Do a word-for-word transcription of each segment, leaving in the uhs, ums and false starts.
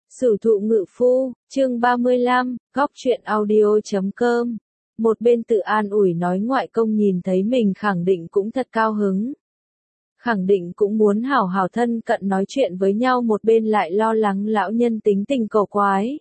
Sử thụ ngự phu, chương ba mươi lăm, góc truyện audio chấm com. Một bên tự an ủi nói ngoại công nhìn thấy mình khẳng định cũng thật cao hứng. Khẳng định cũng muốn hảo hảo thân cận nói chuyện với nhau, một bên lại lo lắng lão nhân tính tình cổ quái.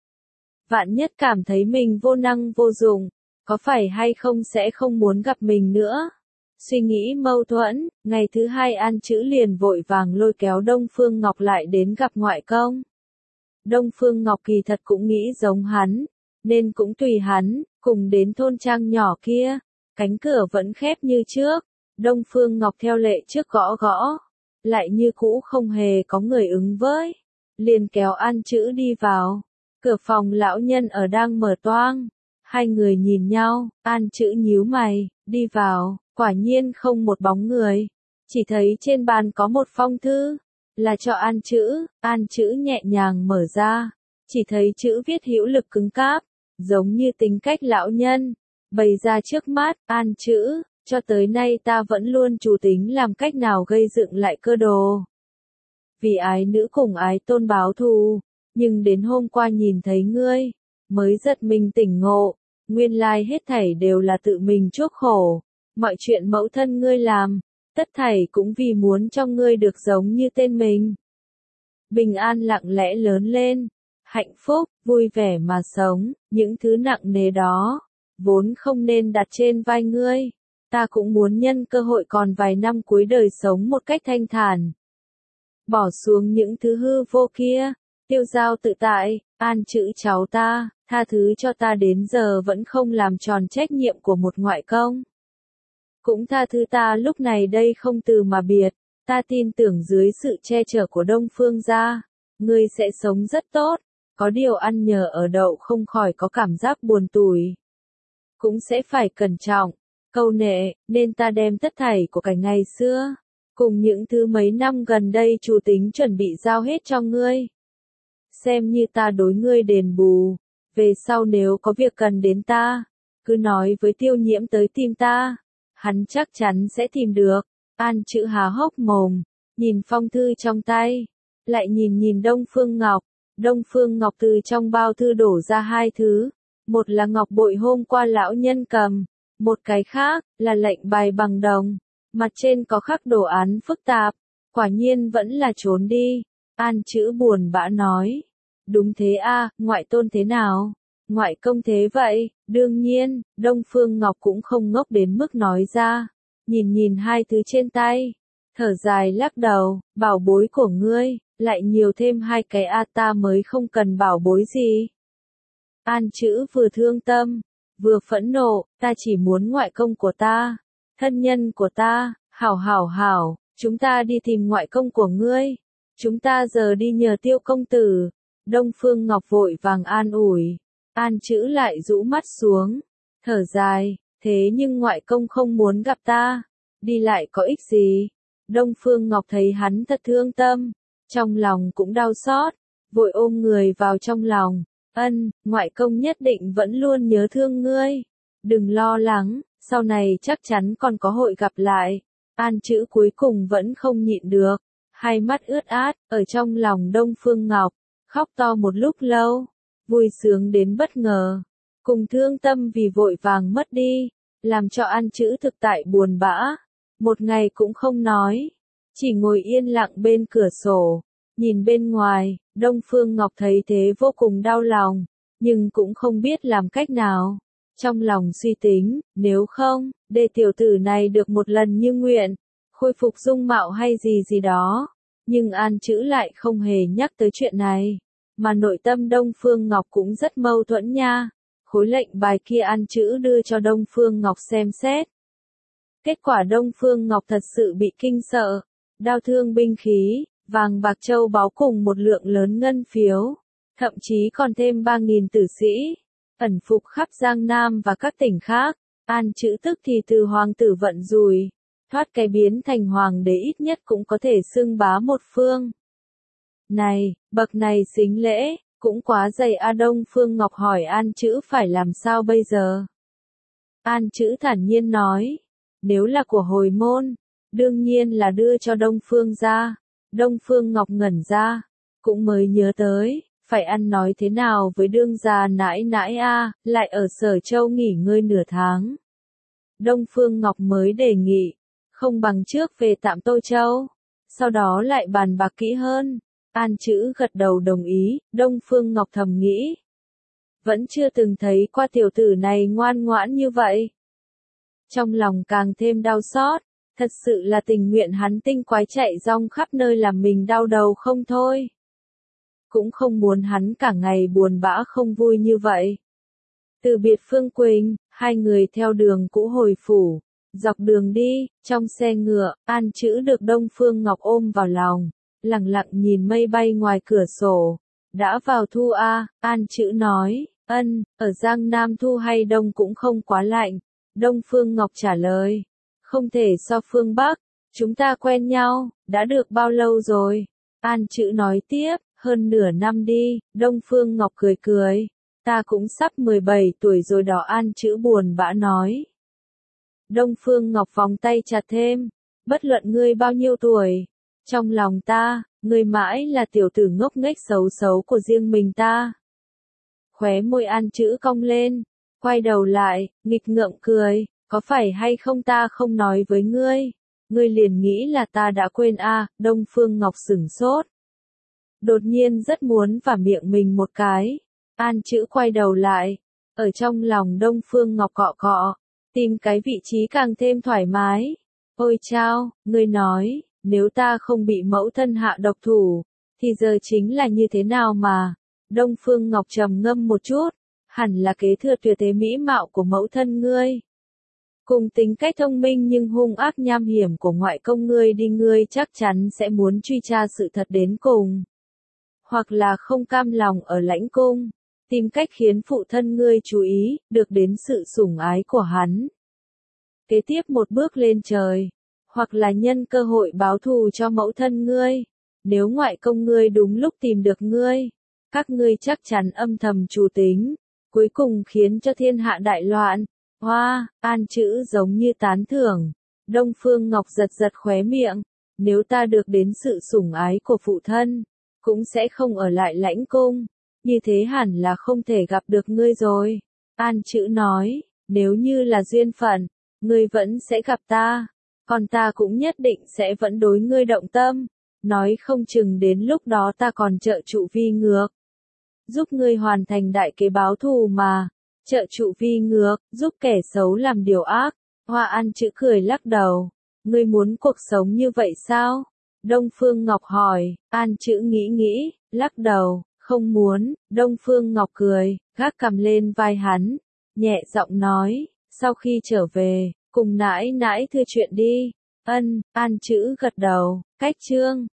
Vạn nhất cảm thấy mình vô năng vô dụng, có phải hay không sẽ không muốn gặp mình nữa. Suy nghĩ mâu thuẫn, ngày thứ hai An Chữ liền vội vàng lôi kéo Đông Phương Ngọc lại đến gặp ngoại công. Đông Phương Ngọc kỳ thật cũng nghĩ giống hắn, nên cũng tùy hắn, cùng đến thôn trang nhỏ kia, cánh cửa vẫn khép như trước, Đông Phương Ngọc theo lệ trước gõ gõ, lại như cũ không hề có người ứng với, liền kéo An Chữ đi vào, cửa phòng lão nhân ở đang mở toang, hai người nhìn nhau, An Chữ nhíu mày, đi vào, quả nhiên không một bóng người, chỉ thấy trên bàn có một phong thư. Là cho An Chữ, An Chữ nhẹ nhàng mở ra, chỉ thấy chữ viết hữu lực cứng cáp, giống như tính cách lão nhân, bày ra trước mắt, An Chữ, cho tới nay ta vẫn luôn chủ tính làm cách nào gây dựng lại cơ đồ. Vì ái nữ cùng ái tôn báo thù, nhưng đến hôm qua nhìn thấy ngươi, mới giật mình tỉnh ngộ, nguyên lai hết thảy đều là tự mình chuốc khổ, mọi chuyện mẫu thân ngươi làm. Tất thảy cũng vì muốn cho ngươi được giống như tên mình. Bình an lặng lẽ lớn lên, hạnh phúc, vui vẻ mà sống, những thứ nặng nề đó, vốn không nên đặt trên vai ngươi. Ta cũng muốn nhân cơ hội còn vài năm cuối đời sống một cách thanh thản. Bỏ xuống những thứ hư vô kia, tiêu dao tự tại, An Chữ cháu ta, tha thứ cho ta đến giờ vẫn không làm tròn trách nhiệm của một ngoại công. Cũng tha thứ ta lúc này đây không từ mà biệt, ta tin tưởng dưới sự che chở của Đông Phương gia, ngươi sẽ sống rất tốt, có điều ăn nhờ ở đậu không khỏi có cảm giác buồn tủi. Cũng sẽ phải cẩn trọng, câu nệ, nên ta đem tất thảy của cả ngày xưa, cùng những thứ mấy năm gần đây chủ tính chuẩn bị giao hết cho ngươi. Xem như ta đối ngươi đền bù, về sau nếu có việc cần đến ta, cứ nói với Tiêu Nhiễm tới tìm ta. Hắn chắc chắn sẽ tìm được. An Chữ há hốc mồm, nhìn phong thư trong tay, lại nhìn nhìn Đông Phương Ngọc. Đông Phương Ngọc từ trong bao thư đổ ra hai thứ, một là ngọc bội hôm qua lão nhân cầm, một cái khác là lệnh bài bằng đồng, mặt trên có khắc đồ án phức tạp, quả nhiên vẫn là trốn đi. An Chữ buồn bã nói, đúng thế a, ngoại tôn thế nào? Ngoại công thế vậy, đương nhiên, Đông Phương Ngọc cũng không ngốc đến mức nói ra, nhìn nhìn hai thứ trên tay, thở dài lắc đầu, bảo bối của ngươi, lại nhiều thêm hai cái a ta mới không cần bảo bối gì. An Chữ vừa thương tâm, vừa phẫn nộ, ta chỉ muốn ngoại công của ta, thân nhân của ta, hảo hảo hảo, chúng ta đi tìm ngoại công của ngươi, chúng ta giờ đi nhờ Tiêu công tử. Đông Phương Ngọc vội vàng an ủi. An Chữ lại rũ mắt xuống, thở dài, thế nhưng ngoại công không muốn gặp ta, đi lại có ích gì. Đông Phương Ngọc thấy hắn thật thương tâm, trong lòng cũng đau xót, vội ôm người vào trong lòng, ân, ngoại công nhất định vẫn luôn nhớ thương ngươi, đừng lo lắng, sau này chắc chắn còn có hội gặp lại. An Chữ cuối cùng vẫn không nhịn được, hai mắt ướt át, ở trong lòng Đông Phương Ngọc, khóc to một lúc lâu. Vui sướng đến bất ngờ, cùng thương tâm vì vội vàng mất đi, làm cho An Chữ thực tại buồn bã, một ngày cũng không nói, chỉ ngồi yên lặng bên cửa sổ, nhìn bên ngoài. Đông Phương Ngọc thấy thế vô cùng đau lòng, nhưng cũng không biết làm cách nào, trong lòng suy tính, nếu không, để tiểu tử này được một lần như nguyện, khôi phục dung mạo hay gì gì đó, nhưng An Chữ lại không hề nhắc tới chuyện này. Mà nội tâm Đông Phương Ngọc cũng rất mâu thuẫn nha. Khối lệnh bài kia An Chữ đưa cho Đông Phương Ngọc xem xét. Kết quả Đông Phương Ngọc thật sự bị kinh sợ. Đao thương binh khí, vàng bạc châu báu cùng một lượng lớn ngân phiếu. Thậm chí còn thêm ba nghìn tử sĩ. Ẩn phục khắp Giang Nam và các tỉnh khác. An Chữ tức thì từ hoàng tử vận rùi. Thoát cái biến thành hoàng đế ít nhất cũng có thể xưng bá một phương. Này, bậc này xính lễ, cũng quá dày a. Đông Phương Ngọc hỏi An Chữ phải làm sao bây giờ. An Chữ thản nhiên nói, nếu là của hồi môn, đương nhiên là đưa cho Đông Phương gia. Đông Phương Ngọc ngẩn ra, cũng mới nhớ tới, phải ăn nói thế nào với đương gia nãi nãi a, lại ở Sở Châu nghỉ ngơi nửa tháng. Đông Phương Ngọc mới đề nghị, không bằng trước về tạm Tô Châu, sau đó lại bàn bạc kỹ hơn. An Chữ gật đầu đồng ý, Đông Phương Ngọc thầm nghĩ. Vẫn chưa từng thấy qua tiểu tử này ngoan ngoãn như vậy. Trong lòng càng thêm đau xót, thật sự là tình nguyện hắn tinh quái chạy rong khắp nơi làm mình đau đầu không thôi. Cũng không muốn hắn cả ngày buồn bã không vui như vậy. Từ biệt Phương Quỳnh, hai người theo đường cũ hồi phủ. Dọc đường đi, trong xe ngựa, An Chữ được Đông Phương Ngọc ôm vào lòng, lặng lặng nhìn mây bay ngoài cửa sổ. Đã vào thu a, An Chữ nói, ân, ở Giang Nam thu hay đông cũng không quá lạnh. Đông Phương Ngọc trả lời, không thể so phương Bắc, chúng ta quen nhau, đã được bao lâu rồi? An Chữ nói tiếp, hơn nửa năm đi. Đông Phương Ngọc cười cười, ta cũng sắp mười bảy tuổi rồi đó. An Chữ buồn bã nói. Đông Phương Ngọc vòng tay chặt thêm, bất luận ngươi bao nhiêu tuổi, trong lòng ta, ngươi mãi là tiểu tử ngốc nghếch xấu xấu của riêng mình ta. Khóe môi An Chữ cong lên, quay đầu lại, nghịch ngợm cười, có phải hay không ta không nói với ngươi, ngươi liền nghĩ là ta đã quên a? À? Đông Phương Ngọc sửng sốt. Đột nhiên rất muốn vả miệng mình một cái. An Chữ quay đầu lại, ở trong lòng Đông Phương Ngọc cọ cọ, tìm cái vị trí càng thêm thoải mái. Ôi chao, ngươi nói, nếu ta không bị mẫu thân hạ độc thủ, thì giờ chính là như thế nào mà? Đông Phương Ngọc trầm ngâm một chút, hẳn là kế thừa tuyệt thế mỹ mạo của mẫu thân ngươi. Cùng tính cách thông minh nhưng hung ác nham hiểm của ngoại công ngươi đi, ngươi chắc chắn sẽ muốn truy tra sự thật đến cùng. Hoặc là không cam lòng ở lãnh cung, tìm cách khiến phụ thân ngươi chú ý, được đến sự sủng ái của hắn. Kế tiếp một bước lên trời, hoặc là nhân cơ hội báo thù cho mẫu thân ngươi. Nếu ngoại công ngươi đúng lúc tìm được ngươi, các ngươi chắc chắn âm thầm chủ tính, cuối cùng khiến cho thiên hạ đại loạn. Hoa, An Chữ giống như tán thưởng. Đông Phương Ngọc giật giật khóe miệng, nếu ta được đến sự sủng ái của phụ thân, cũng sẽ không ở lại lãnh cung, như thế hẳn là không thể gặp được ngươi rồi. An Chữ nói, nếu như là duyên phận, ngươi vẫn sẽ gặp ta, còn ta cũng nhất định sẽ vẫn đối ngươi động tâm, nói không chừng đến lúc đó ta còn trợ trụ vi ngược, giúp ngươi hoàn thành đại kế báo thù mà. Trợ trụ vi ngược, giúp kẻ xấu làm điều ác. Hoa An Chữ cười lắc đầu, ngươi muốn cuộc sống như vậy sao? Đông Phương Ngọc hỏi. An Chữ nghĩ nghĩ, lắc đầu, không muốn. Đông Phương Ngọc cười, gác cằm lên vai hắn, nhẹ giọng nói, sau khi trở về, cùng nãi nãi thưa chuyện đi. Ân. An Chữ gật đầu. Cách chương